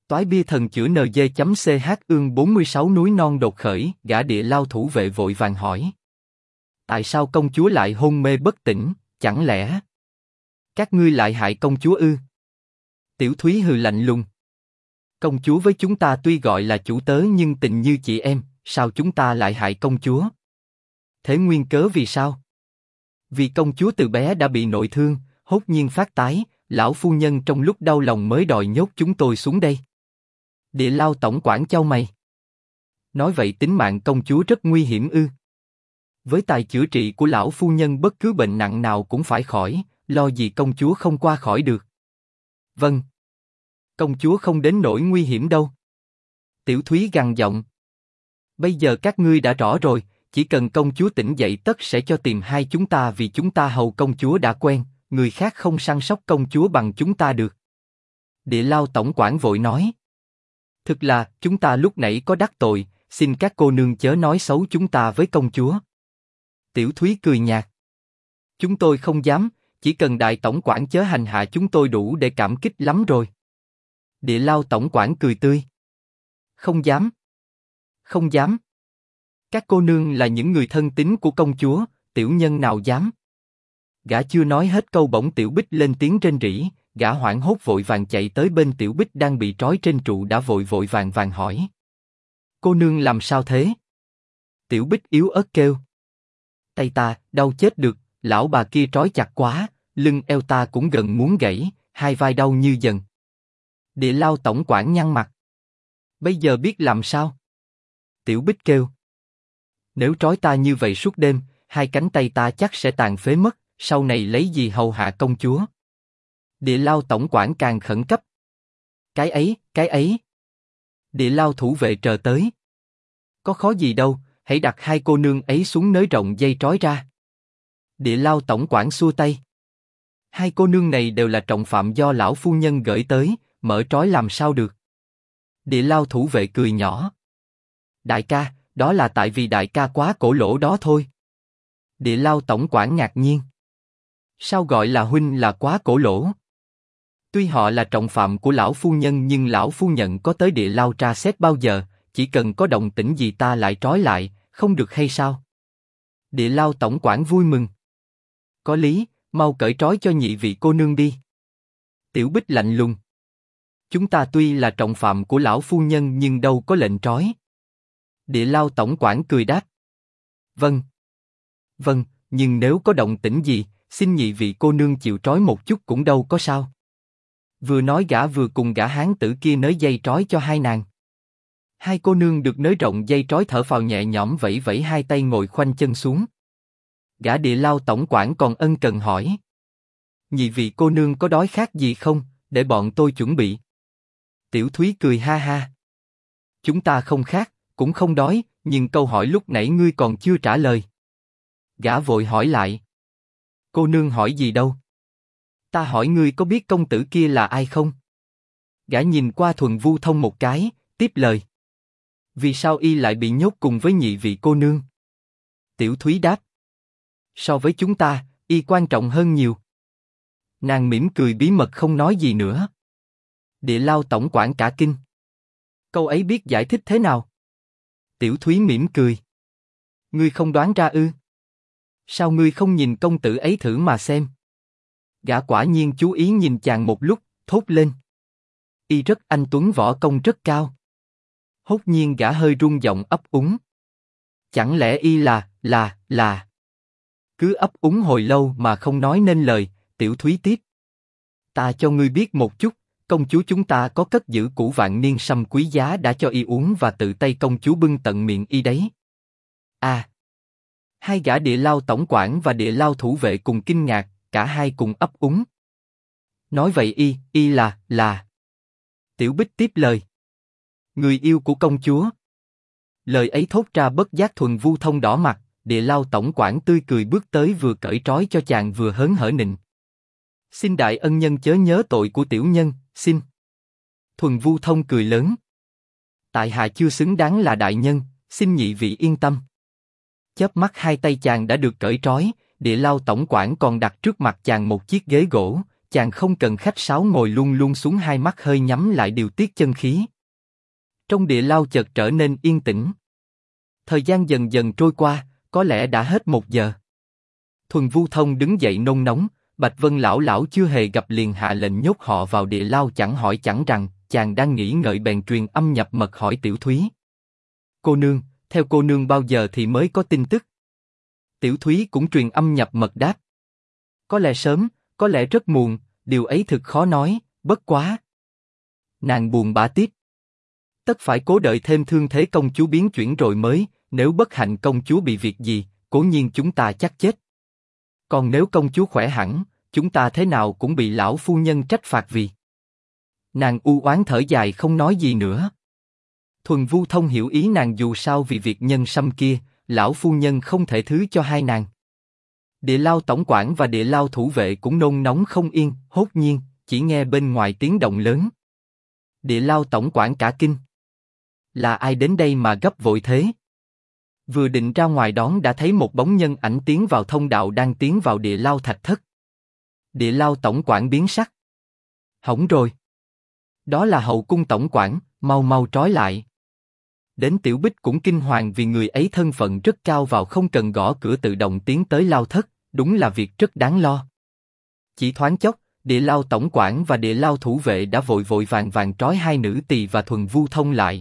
Toái bia thần chữa NG.ch ương 46 núi non đột khởi, gã địa lao thủ vệ vội vàng hỏi. Tại sao công chúa lại hôn mê bất tỉnh, chẳng lẽ các ngươi lại hại công chúa ư? Tiểu Thúy hừ lạnh lùng. Công chúa với chúng ta tuy gọi là chủ tớ nhưng tình như chị em, sao chúng ta lại hại công chúa? Thế nguyên cớ vì sao? Vì công chúa từ bé đã bị nội thương, hốt nhiên phát tái, lão phu nhân trong lúc đau lòng mới đòi nhốt chúng tôi xuống đây. Địa lao tổng quản chau mày. Nói vậy tính mạng công chúa rất nguy hiểm ư? Với tài chữa trị của lão phu nhân bất cứ bệnh nặng nào cũng phải khỏi, lo gì công chúa không qua khỏi được. Vâng. Công chúa không đến nỗi nguy hiểm đâu. Tiểu Thúy gằn giọng. Bây giờ các ngươi đã rõ rồi, chỉ cần công chúa tỉnh dậy tất sẽ cho tìm hai chúng ta vì chúng ta hầu công chúa đã quen, người khác không săn sóc công chúa bằng chúng ta được. Địa lao tổng quản vội nói. Thực là, chúng ta lúc nãy có đắc tội, xin các cô nương chớ nói xấu chúng ta với công chúa. Tiểu Thúy cười nhạt. Chúng tôi không dám, chỉ cần đại tổng quản chớ hành hạ chúng tôi đủ để cảm kích lắm rồi. Địa lao tổng quản cười tươi. Không dám. Không dám. Các cô nương là những người thân tín của công chúa, tiểu nhân nào dám. Gã chưa nói hết câu bỗng Tiểu Bích lên tiếng rên rỉ, gã hoảng hốt vội vàng chạy tới bên Tiểu Bích đang bị trói trên trụ đã vội vàng hỏi. Cô nương làm sao thế? Tiểu Bích yếu ớt kêu. Tay ta, đau chết được, lão bà kia trói chặt quá, lưng eo ta cũng gần muốn gãy, hai vai đau như dần. Địa lao tổng quản nhăn mặt. Bây giờ biết làm sao? Tiểu Bích kêu. Nếu trói ta như vậy suốt đêm, hai cánh tay ta chắc sẽ tàn phế mất, sau này lấy gì hầu hạ công chúa? Địa lao tổng quản càng khẩn cấp. Cái ấy. Địa lao thủ vệ chờ tới. Có khó gì đâu, hãy đặt hai cô nương ấy xuống nới rộng dây trói ra. Địa lao tổng quản xua tay. Hai cô nương này đều là trọng phạm do lão phu nhân gửi tới, mở trói làm sao được? Địa lao thủ vệ cười nhỏ. Đại ca, đó là tại vì đại ca quá cổ lỗ đó thôi. Địa lao tổng quản ngạc nhiên. Sao gọi là huynh là quá cổ lỗ? Tuy họ là trọng phạm của lão phu nhân nhưng lão phu nhân có tới địa lao tra xét bao giờ, chỉ cần có động tĩnh gì ta lại trói lại, không được hay sao? Địa lao tổng quản vui mừng. Có lý, mau cởi trói cho nhị vị cô nương đi. Tiểu Bích lạnh lùng. Chúng ta tuy là trọng phạm của lão phu nhân nhưng đâu có lệnh trói. Địa lao tổng quản cười đáp. Vâng. Vâng, nhưng nếu có động tĩnh gì, xin nhị vị cô nương chịu trói một chút cũng đâu có sao. Vừa nói gã vừa cùng gã hán tử kia nới dây trói cho hai nàng. Hai cô nương được nới rộng dây trói thở phào nhẹ nhõm vẫy vẫy hai tay ngồi khoanh chân xuống. Gã địa lao tổng quản còn ân cần hỏi. Nhị vị cô nương có đói khát gì không, để bọn tôi chuẩn bị. Tiểu Thúy cười ha ha. Chúng ta không khát, cũng không đói, nhưng câu hỏi lúc nãy ngươi còn chưa trả lời. Gã vội hỏi lại. Cô nương hỏi gì đâu? Ta hỏi ngươi có biết công tử kia là ai không? Gã nhìn qua Thuần Vu Thông một cái, tiếp lời. Vì sao y lại bị nhốt cùng với nhị vị cô nương? Tiểu Thúy đáp. So với chúng ta, y quan trọng hơn nhiều. Nàng mỉm cười bí mật không nói gì nữa. Địa lao tổng quản cả kinh. Câu ấy biết giải thích thế nào? Tiểu Thúy mỉm cười. Ngươi không đoán ra ư? Sao ngươi không nhìn công tử ấy thử mà xem? Gã quả nhiên chú ý nhìn chàng một lúc, thốt lên. Y rất anh tuấn võ công rất cao. Hốt nhiên gã hơi run giọng ấp úng. Chẳng lẽ y là... Cứ ấp úng hồi lâu mà không nói nên lời, Tiểu Thúy tiếp. Ta cho ngươi biết một chút, công chúa chúng ta có cất giữ củ vạn niên sâm quý giá đã cho y uống và tự tay công chúa bưng tận miệng y đấy. À! Hai gã địa lao tổng quản và địa lao thủ vệ cùng kinh ngạc, cả hai cùng ấp úng. Nói vậy y là... Tiểu Bích tiếp lời. Người yêu của công chúa. Lời ấy thốt ra bất giác Thuần Vu Thông đỏ mặt, địa lao tổng quản tươi cười bước tới vừa cởi trói cho chàng vừa hớn hở nịnh. Xin đại ân nhân chớ nhớ tội của tiểu nhân, xin. Thuần Vu Thông cười lớn. Tại hạ chưa xứng đáng là đại nhân, xin nhị vị yên tâm. Chớp mắt hai tay chàng đã được cởi trói, địa lao tổng quản còn đặt trước mặt chàng một chiếc ghế gỗ, chàng không cần khách sáo ngồi luôn luôn xuống, hai mắt hơi nhắm lại điều tiết chân khí. Trong địa lao chợt trở nên yên tĩnh. Thời gian dần dần trôi qua, có lẽ đã hết 1 giờ. Thuần Vu Thông đứng dậy nôn nóng, Bạch Vân lão lão chưa hề gặp liền hạ lệnh nhốt họ vào địa lao, chẳng hỏi chẳng rằng, chàng đang nghĩ ngợi bèn truyền âm nhập mật hỏi Tiểu Thúy. Cô nương, theo cô nương bao giờ thì mới có tin tức? Tiểu Thúy cũng truyền âm nhập mật đáp. Có lẽ sớm, có lẽ rất muộn, điều ấy thực khó nói, bất quá. Nàng buồn bã tiếp. Tất phải cố đợi thêm thương thế công chúa biến chuyển rồi mới, nếu bất hạnh công chúa bị việc gì, cố nhiên chúng ta chắc chết. Còn nếu công chúa khỏe hẳn, chúng ta thế nào cũng bị lão phu nhân trách phạt vì. Nàng u oán thở dài không nói gì nữa. Thuần Vu Thông hiểu ý nàng, dù sao vì việc nhân sâm kia, lão phu nhân không thể thứ cho hai nàng. Địa lao tổng quản và địa lao thủ vệ cũng nôn nóng không yên, hốt nhiên, chỉ nghe bên ngoài tiếng động lớn. Địa lao tổng quản cả kinh. Là ai đến đây mà gấp vội thế? Vừa định ra ngoài đón đã thấy một bóng nhân ảnh tiến vào thông đạo đang tiến vào địa lao thạch thất. Địa lao tổng quản biến sắc. Hỏng rồi. Đó là hậu cung tổng quản, mau mau trói lại. Đến Tiểu Bích cũng kinh hoàng vì người ấy thân phận rất cao, vào không cần gõ cửa tự động tiến tới lao thất, đúng là việc rất đáng lo. Chỉ thoáng chốc, địa lao tổng quản và địa lao thủ vệ đã vội vội vàng vàng trói hai nữ tỳ và Thuần Vu Thông lại.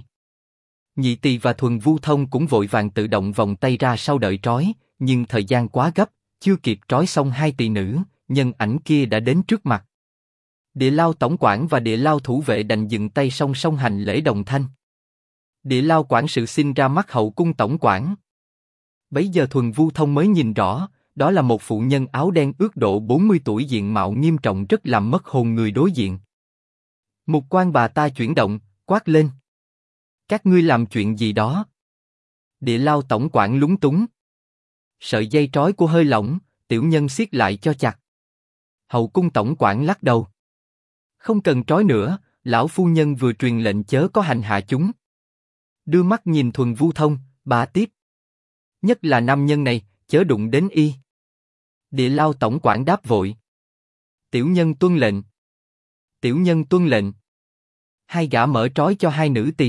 Nhị tỳ và Thuần Vu Thông cũng vội vàng tự động vòng tay ra sau đợi trói, nhưng thời gian quá gấp, chưa kịp trói xong hai tỳ nữ, nhân ảnh kia đã đến trước mặt. Địa lao tổng quản và địa lao thủ vệ đành dừng tay song song hành lễ đồng thanh. Địa lao quản sự xin ra mắt hậu cung tổng quản. Bấy giờ Thuần Vu Thông mới nhìn rõ, đó là một phụ nhân áo đen ước độ 40 tuổi, diện mạo nghiêm trọng rất làm mất hồn người đối diện. Mục quan bà ta chuyển động, quát lên. Các ngươi làm chuyện gì đó? Địa lao tổng quản lúng túng. Sợi dây trói của hơi lỏng, tiểu nhân siết lại cho chặt. Hậu cung tổng quản lắc đầu. Không cần trói nữa, lão phu nhân vừa truyền lệnh chớ có hành hạ chúng. Đưa mắt nhìn Thuần Vu Thông, bà tiếp. Nhất là nam nhân này, chớ đụng đến y. Địa lao tổng quản đáp vội. Tiểu nhân tuân lệnh. Tiểu nhân tuân lệnh. Hai gã mở trói cho hai nữ tỳ.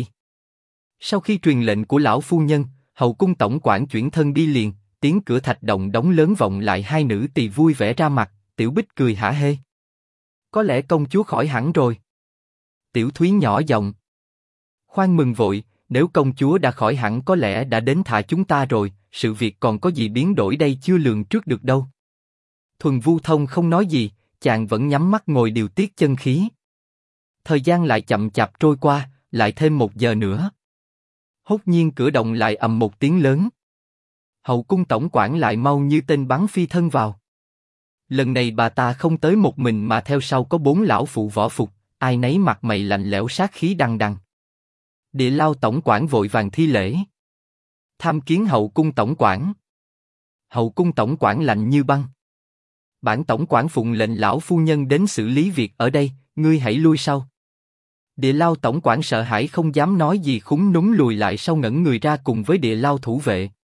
Sau khi truyền lệnh của lão phu nhân, hậu cung tổng quản chuyển thân đi liền, tiếng cửa thạch động đóng lớn vọng lại, hai nữ tỳ vui vẻ ra mặt, Tiểu Bích cười hả hê. Có lẽ công chúa khỏi hẳn rồi. Tiểu Thúy nhỏ giọng. Khoan mừng vội, nếu công chúa đã khỏi hẳn có lẽ đã đến thả chúng ta rồi, sự việc còn có gì biến đổi đây chưa lường trước được đâu. Thuần Vu Thông không nói gì, chàng vẫn nhắm mắt ngồi điều tiết chân khí. Thời gian lại chậm chạp trôi qua, lại thêm 1 giờ nữa. Hốt nhiên cửa động lại ầm một tiếng lớn. Hậu cung tổng quản lại mau như tên bắn phi thân vào. Lần này bà ta không tới một mình mà theo sau có 4 lão phụ võ phục, ai nấy mặt mày lạnh lẽo sát khí đằng đằng. Địa lao tổng quản vội vàng thi lễ. Tham kiến hậu cung tổng quản. Hậu cung tổng quản lạnh như băng. Bản tổng quản phụng lệnh lão phu nhân đến xử lý việc ở đây, ngươi hãy lui sau. Địa lao tổng quản sợ hãi không dám nói gì, khúm núm lùi lại sau, ngẩn người ra cùng với địa lao thủ vệ.